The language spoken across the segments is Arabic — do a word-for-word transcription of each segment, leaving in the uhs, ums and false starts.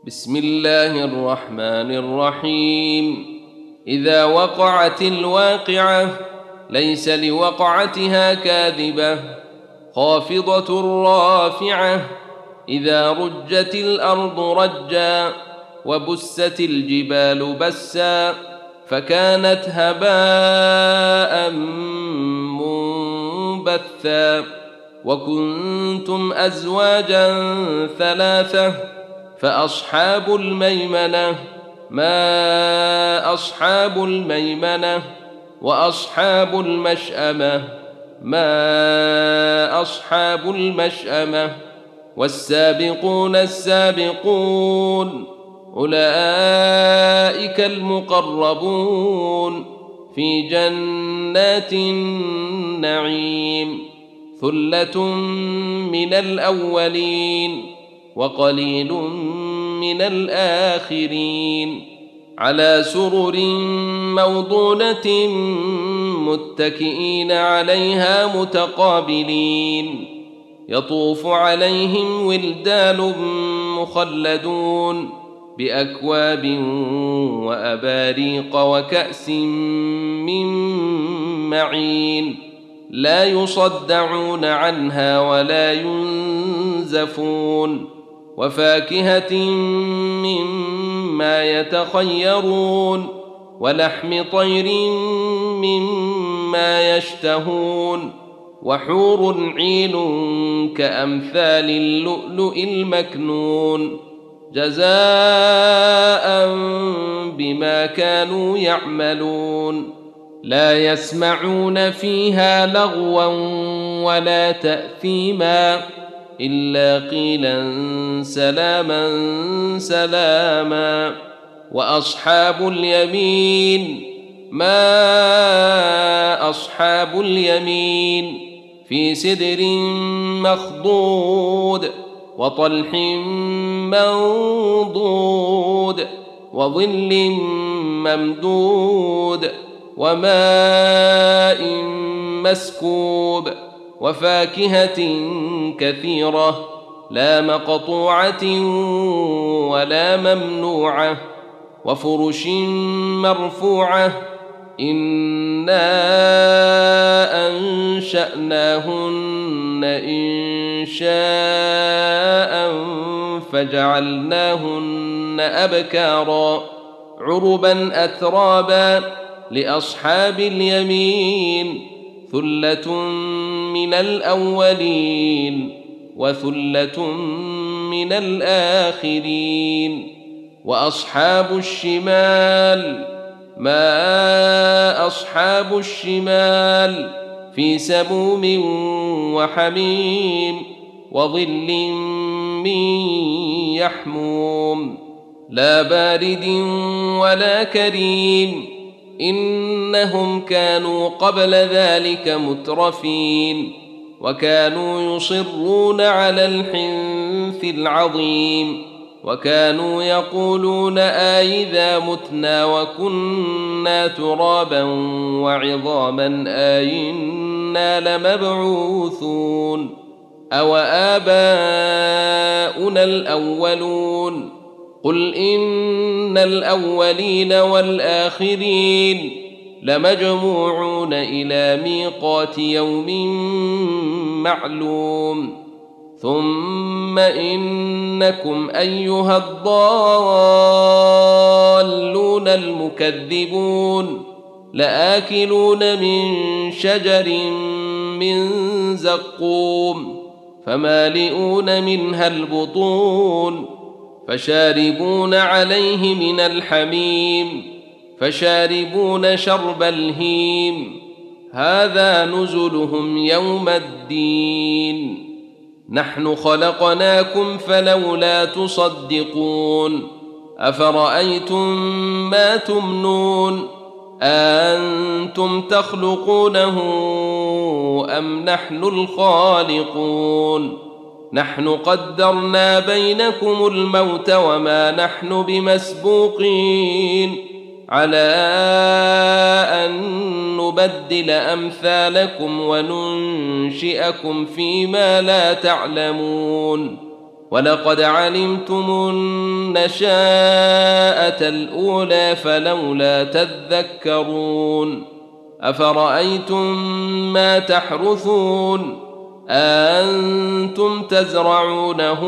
بسم الله الرحمن الرحيم. إذا وقعت الواقعة ليس لوقعتها كاذبة خافضة رافعة. إذا رجت الأرض رجا وبست الجبال بسا فكانت هباء منبثا. وكنتم أزواجا ثلاثة فأصحاب الميمنة ما أصحاب الميمنة. وأصحاب المشأمة ما أصحاب المشأمة. والسابقون السابقون أولئك المقربون في جنات النعيم. ثلة من الأولين وقليل من الآخرين. على سرر موضونة متكئين عليها متقابلين. يطوف عليهم ولدان مخلدون بأكواب وأباريق وكأس من معين. لا يصدعون عنها ولا ينزفون. وفاكهة مما يتخيرون ولحم طير مما يشتهون. وحور عين كأمثال اللؤلؤ المكنون جزاء بما كانوا يعملون. لا يسمعون فيها لغوا ولا تأثيما إلا قيلا سلاما سلاما. وأصحاب اليمين ما أصحاب اليمين. في سدر مخضود وطلح منضود وظل ممدود وماء مسكوب. وفاكهة كثيرة لا مقطوعة ولا ممنوعة. وفرش مرفوعة إنا أنشأناهن إنشاء فجعلناهن أبكارا عربا أترابا. لأصحاب اليمين ثلة من الأولين وثلة من الآخرين. وأصحاب الشمال ما أصحاب الشمال. في سموم وحميم وظل من يحموم لا بارد ولا كريم. إنهم كانوا قبل ذلك مترفين وكانوا يصرون على الحنث العظيم. وكانوا يقولون آئذا متنا وكنا ترابا وعظاما آئنا لمبعوثون أو آباؤنا الأولون. قل إن الأولين والآخرين لمجموعون إلى ميقات يوم معلوم. ثم إنكم أيها الضالون المكذبون لآكلون من شجر من زقوم فمالئون منها البطون فشاربون عليه من الحميم فشاربون شرب الهيم. هذا نزلهم يوم الدين. نحن خلقناكم فلولا تصدقون. أفرأيتم ما تمنون أأنتم تخلقونه أم نحن الخالقون. نحن قدرنا بينكم الموت وما نحن بمسبوقين على أن نبدل أمثالكم وننشئكم فيما لا تعلمون. ولقد علمتم النشاءة الأولى فلولا تذكرون أفرأيتم ما تحرثون أأنتم تزرعونه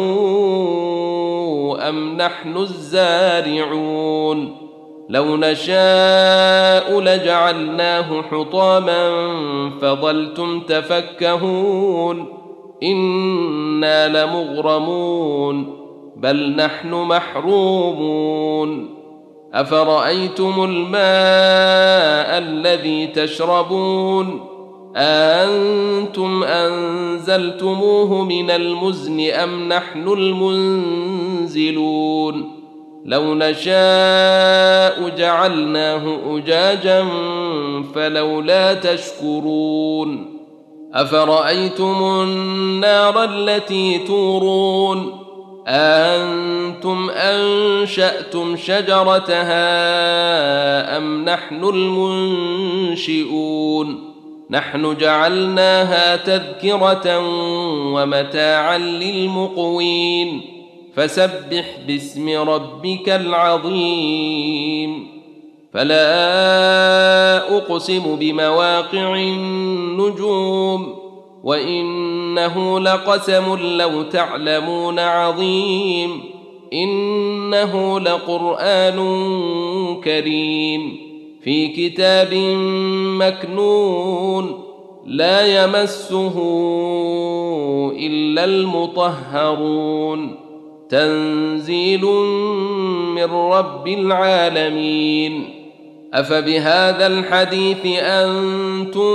أم نحن الزارعون لو نشاء لجعلناه حطاما فظلتم تفكهون إنا لمغرمون بل نحن محرومون أفرأيتم الماء الذي تشربون أأنتم أنزلتموه من المزن أم نحن المنزلون لو نشاء جعلناه أجاجا فلولا تشكرون أفرأيتم النار التي تورون أأنتم أنشأتم شجرتها أم نحن المنشئون نحن جعلناها تذكرة ومتاعا للمقوين فسبح باسم ربك العظيم فلا أقسم بمواقع النجوم وإنه لقسم لو تعلمون عظيم إنه لقرآن كريم في كتاب مكنون لا يمسه إلا المطهرون تنزيل من رب العالمين أفبهذا الحديث أنتم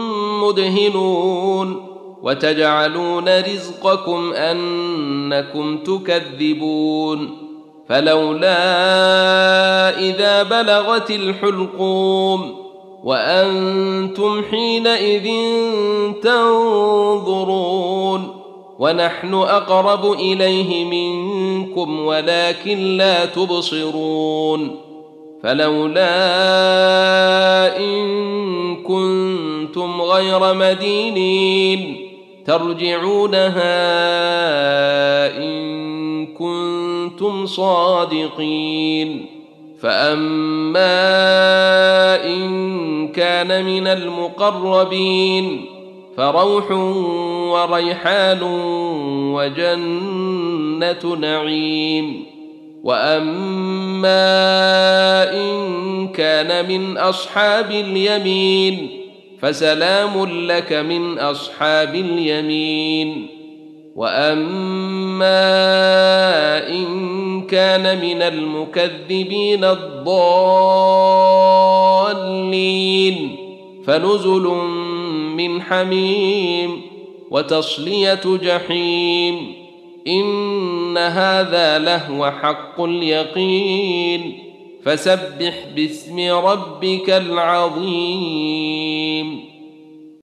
مدهنون وتجعلون رزقكم أنكم تكذبون فلولا إذا بلغت الحلقوم وأنتم حينئذ تنظرون ونحن أقرب إليه منكم ولكن لا تبصرون فلولا إن كنتم غير مدينين ترجعونها إن كنتم صادقين فأما إن كان من المقربين فروح وريحان وجنة نعيم وأما إن كان من أصحاب اليمين فسلام لك من أصحاب اليمين وأما إن كان من المكذبين الضالين فنزل من حميم وتصلية جحيم إن هذا لهو حق اليقين فسبح باسم ربك العظيم